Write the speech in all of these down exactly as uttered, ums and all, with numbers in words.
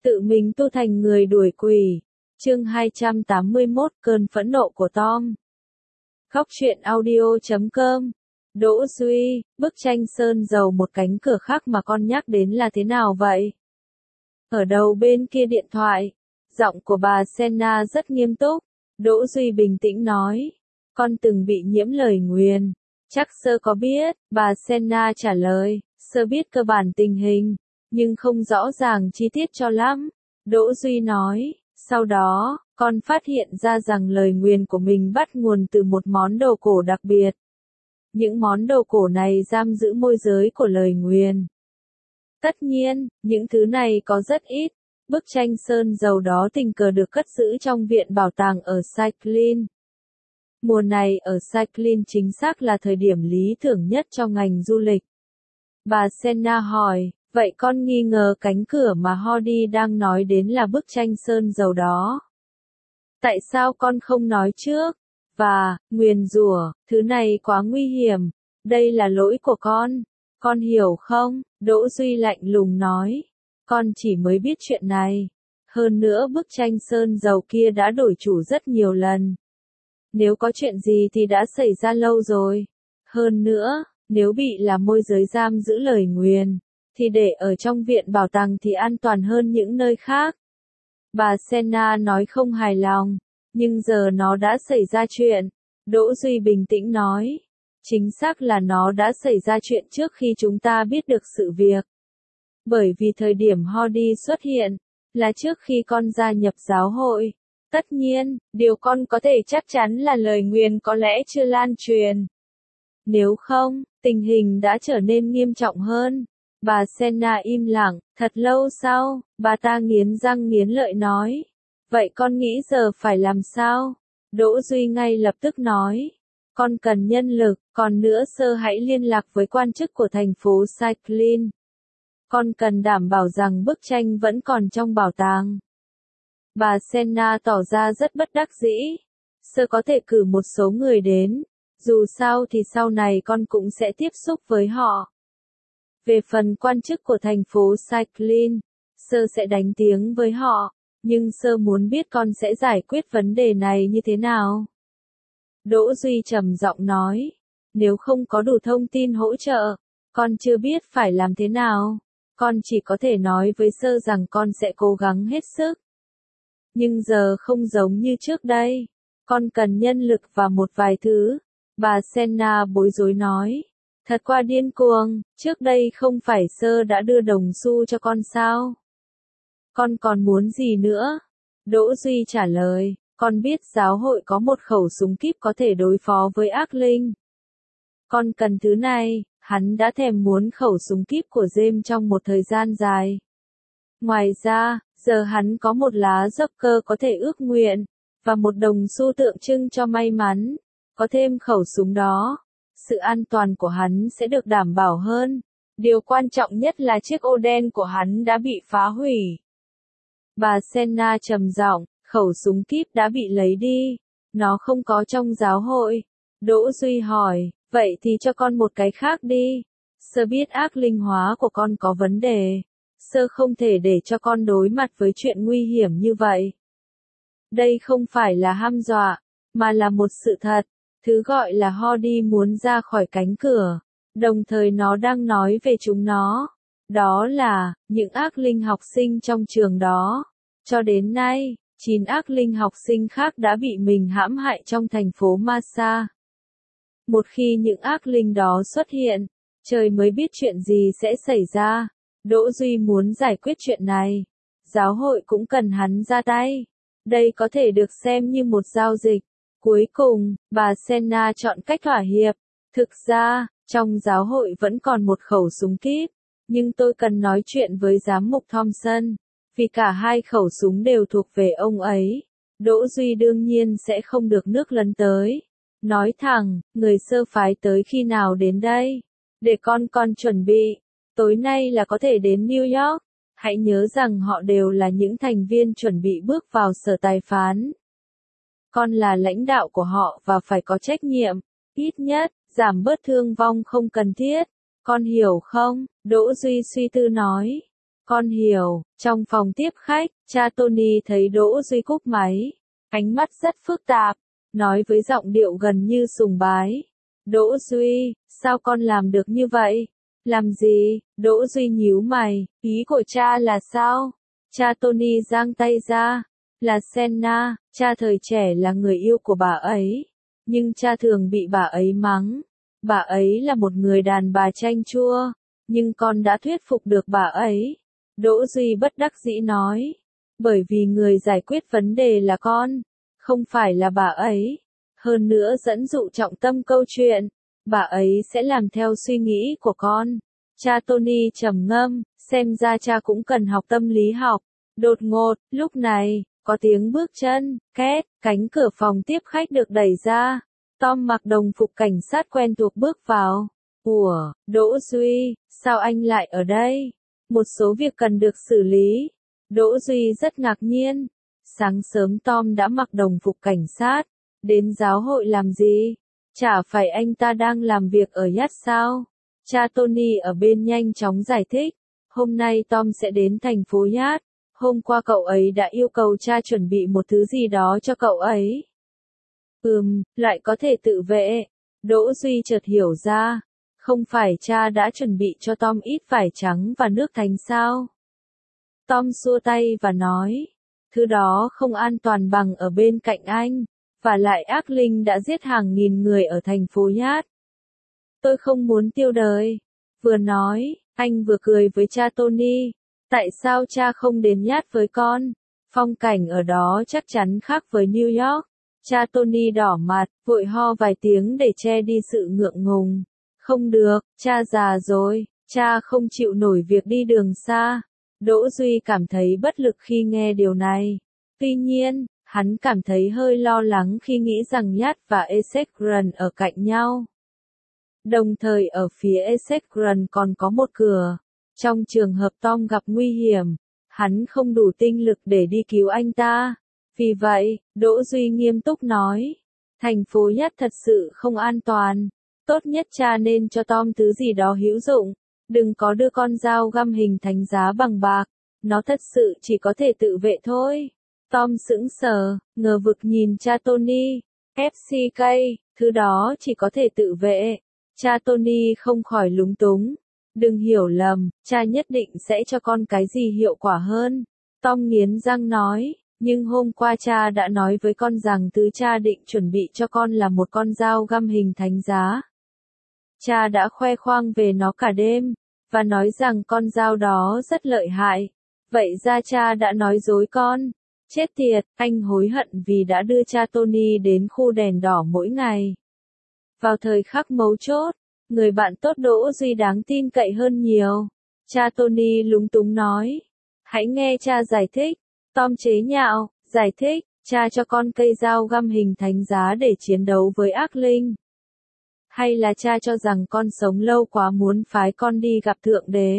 Tự mình tu thành người đuổi quỷ. Chương hai trăm tám mươi mốt Cơn phẫn nộ của Tom. Góc truyện audio chấm com. Đỗ Duy, bức tranh sơn dầu một cánh cửa khác mà con nhắc đến là thế nào vậy? Ở đầu bên kia điện thoại, giọng của bà Senna rất nghiêm túc. Đỗ Duy bình tĩnh nói, con từng bị nhiễm lời nguyền. Chắc sơ có biết, bà Senna trả lời, sơ biết cơ bản tình hình, nhưng không rõ ràng chi tiết cho lắm. Đỗ Duy nói, sau đó, con phát hiện ra rằng lời nguyền của mình bắt nguồn từ một món đồ cổ đặc biệt. Những món đồ cổ này giam giữ môi giới của lời nguyền. Tất nhiên, những thứ này có rất ít. Bức tranh sơn dầu đó tình cờ được cất giữ trong viện bảo tàng ở Saiklin. Mùa này ở Saiklin chính xác là thời điểm lý tưởng nhất cho ngành du lịch. Bà Senna hỏi, vậy con nghi ngờ cánh cửa mà Hardy đang nói đến là bức tranh sơn dầu đó. Tại sao con không nói trước? Và, nguyền rủa, thứ này quá nguy hiểm, đây là lỗi của con. Con hiểu không? Đỗ Duy lạnh lùng nói. Con chỉ mới biết chuyện này. Hơn nữa bức tranh sơn dầu kia đã đổi chủ rất nhiều lần. Nếu có chuyện gì thì đã xảy ra lâu rồi. Hơn nữa, nếu bị là môi giới giam giữ lời nguyền, thì để ở trong viện bảo tàng thì an toàn hơn những nơi khác. Bà Senna nói không hài lòng, nhưng giờ nó đã xảy ra chuyện. Đỗ Duy bình tĩnh nói, chính xác là nó đã xảy ra chuyện trước khi chúng ta biết được sự việc. Bởi vì thời điểm Hardy xuất hiện, là trước khi con gia nhập giáo hội. Tất nhiên, điều con có thể chắc chắn là lời nguyền có lẽ chưa lan truyền. Nếu không, tình hình đã trở nên nghiêm trọng hơn. Bà Senna im lặng, thật lâu sau, bà ta nghiến răng nghiến lợi nói. Vậy con nghĩ giờ phải làm sao? Đỗ Duy ngay lập tức nói. Con cần nhân lực, còn nữa sơ hãy liên lạc với quan chức của thành phố Saiklin. Con cần đảm bảo rằng bức tranh vẫn còn trong bảo tàng. Bà Senna tỏ ra rất bất đắc dĩ. Sơ có thể cử một số người đến. Dù sao thì sau này con cũng sẽ tiếp xúc với họ. Về phần quan chức của thành phố Saiklin, sơ sẽ đánh tiếng với họ. Nhưng sơ muốn biết con sẽ giải quyết vấn đề này như thế nào. Đỗ Duy trầm giọng nói. Nếu không có đủ thông tin hỗ trợ, con chưa biết phải làm thế nào. Con chỉ có thể nói với sơ rằng con sẽ cố gắng hết sức. Nhưng giờ không giống như trước đây. Con cần nhân lực và một vài thứ. Bà Senna bối rối nói. Thật quá điên cuồng, trước đây không phải sơ đã đưa đồng xu cho con sao? Con còn muốn gì nữa? Đỗ Duy trả lời, con biết giáo hội có một khẩu súng kíp có thể đối phó với ác linh. Con cần thứ này, hắn đã thèm muốn khẩu súng kíp của James trong một thời gian dài. Ngoài ra, giờ hắn có một lá Joker có thể ước nguyện, và một đồng xu tượng trưng cho may mắn. Có thêm khẩu súng đó, sự an toàn của hắn sẽ được đảm bảo hơn. Điều quan trọng nhất là chiếc ô đen của hắn đã bị phá hủy. Bà Senna trầm giọng, khẩu súng kíp đã bị lấy đi. Nó không có trong giáo hội. Đỗ Duy hỏi, vậy thì cho con một cái khác đi. Sơ biết ác linh hóa của con có vấn đề. Sơ không thể để cho con đối mặt với chuyện nguy hiểm như vậy. Đây không phải là hăm dọa, mà là một sự thật. Thứ gọi là Hardy muốn ra khỏi cánh cửa. Đồng thời nó đang nói về chúng nó. Đó là, những ác linh học sinh trong trường đó. Cho đến nay, chín ác linh học sinh khác đã bị mình hãm hại trong thành phố Massa. Một khi những ác linh đó xuất hiện, trời mới biết chuyện gì sẽ xảy ra. Đỗ Duy muốn giải quyết chuyện này. Giáo hội cũng cần hắn ra tay. Đây có thể được xem như một giao dịch. Cuối cùng, bà Senna chọn cách thỏa hiệp. Thực ra, trong giáo hội vẫn còn một khẩu súng kíp. Nhưng tôi cần nói chuyện với giám mục Thompson. Vì cả hai khẩu súng đều thuộc về ông ấy. Đỗ Duy đương nhiên sẽ không được nước lấn tới. Nói thẳng, người sơ phái tới khi nào đến đây? Để con con chuẩn bị. Tối nay là có thể đến New York. Hãy nhớ rằng họ đều là những thành viên chuẩn bị bước vào sở tài phán. Con là lãnh đạo của họ và phải có trách nhiệm. Ít nhất, giảm bớt thương vong không cần thiết. Con hiểu không? Đỗ Duy suy tư nói. Con hiểu. Trong phòng tiếp khách, cha Tony thấy Đỗ Duy cúp máy. Ánh mắt rất phức tạp. Nói với giọng điệu gần như sùng bái. Đỗ Duy, sao con làm được như vậy? Làm gì? Đỗ Duy nhíu mày, ý của cha là sao? Cha Tony giang tay ra. Là Senna, cha thời trẻ là người yêu của bà ấy. Nhưng cha thường bị bà ấy mắng. Bà ấy là một người đàn bà chanh chua. Nhưng con đã thuyết phục được bà ấy. Đỗ Duy bất đắc dĩ nói. Bởi vì người giải quyết vấn đề là con. Không phải là bà ấy. Hơn nữa dẫn dụ trọng tâm câu chuyện. Bà ấy sẽ làm theo suy nghĩ của con. Cha Tony trầm ngâm, xem ra cha cũng cần học tâm lý học. Đột ngột, lúc này, có tiếng bước chân, két, cánh cửa phòng tiếp khách được đẩy ra. Tom mặc đồng phục cảnh sát quen thuộc bước vào. Ủa, Đỗ Duy, sao anh lại ở đây? Một số việc cần được xử lý. Đỗ Duy rất ngạc nhiên. Sáng sớm Tom đã mặc đồng phục cảnh sát. Đến giáo hội làm gì? Chả phải anh ta đang làm việc ở Yacht sao? Cha Tony ở bên nhanh chóng giải thích. Hôm nay Tom sẽ đến thành phố Yacht. Hôm qua cậu ấy đã yêu cầu cha chuẩn bị một thứ gì đó cho cậu ấy. Ừm, lại có thể tự vệ. Đỗ Duy chợt hiểu ra. Không phải cha đã chuẩn bị cho Tom ít vải trắng và nước thánh sao? Tom xua tay và nói. Thứ đó không an toàn bằng ở bên cạnh anh. Và lại ác linh đã giết hàng nghìn người ở thành phố Yacht. Tôi không muốn tiêu đời. Vừa nói, anh vừa cười với cha Tony. Tại sao cha không đến Yacht với con? Phong cảnh ở đó chắc chắn khác với New York. Cha Tony đỏ mặt, vội ho vài tiếng để che đi sự ngượng ngùng. Không được, cha già rồi, cha không chịu nổi việc đi đường xa. Đỗ Duy cảm thấy bất lực khi nghe điều này. Tuy nhiên, hắn cảm thấy hơi lo lắng khi nghĩ rằng Yacht và Essex Run ở cạnh nhau. Đồng thời ở phía Essex Run còn có một cửa. Trong trường hợp Tom gặp nguy hiểm, hắn không đủ tinh lực để đi cứu anh ta. Vì vậy, Đỗ Duy nghiêm túc nói, thành phố Yacht thật sự không an toàn. Tốt nhất cha nên cho Tom thứ gì đó hữu dụng. Đừng có đưa con dao găm hình thánh giá bằng bạc. Nó thật sự chỉ có thể tự vệ thôi. Tom sững sờ, ngờ vực nhìn cha Tony. ép xê ca, thứ đó chỉ có thể tự vệ. Cha Tony không khỏi lúng túng. Đừng hiểu lầm, cha nhất định sẽ cho con cái gì hiệu quả hơn. Tom nghiến răng nói, nhưng hôm qua cha đã nói với con rằng thứ cha định chuẩn bị cho con là một con dao găm hình thánh giá. Cha đã khoe khoang về nó cả đêm, và nói rằng con dao đó rất lợi hại. Vậy ra cha đã nói dối con. Chết tiệt, anh hối hận vì đã đưa cha Tony đến khu đèn đỏ mỗi ngày. Vào thời khắc mấu chốt, người bạn tốt Đỗ Duy đáng tin cậy hơn nhiều. Cha Tony lúng túng nói. Hãy nghe cha giải thích. Tom chế nhạo, giải thích, cha cho con cây dao găm hình thánh giá để chiến đấu với ác linh. Hay là cha cho rằng con sống lâu quá muốn phái con đi gặp Thượng Đế?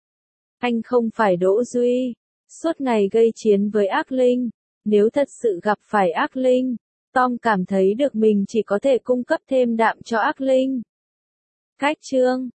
Anh không phải Đỗ Duy. Suốt ngày gây chiến với ác linh. Nếu thật sự gặp phải ác linh, Tom cảm thấy được mình chỉ có thể cung cấp thêm đạm cho ác linh. Cách chương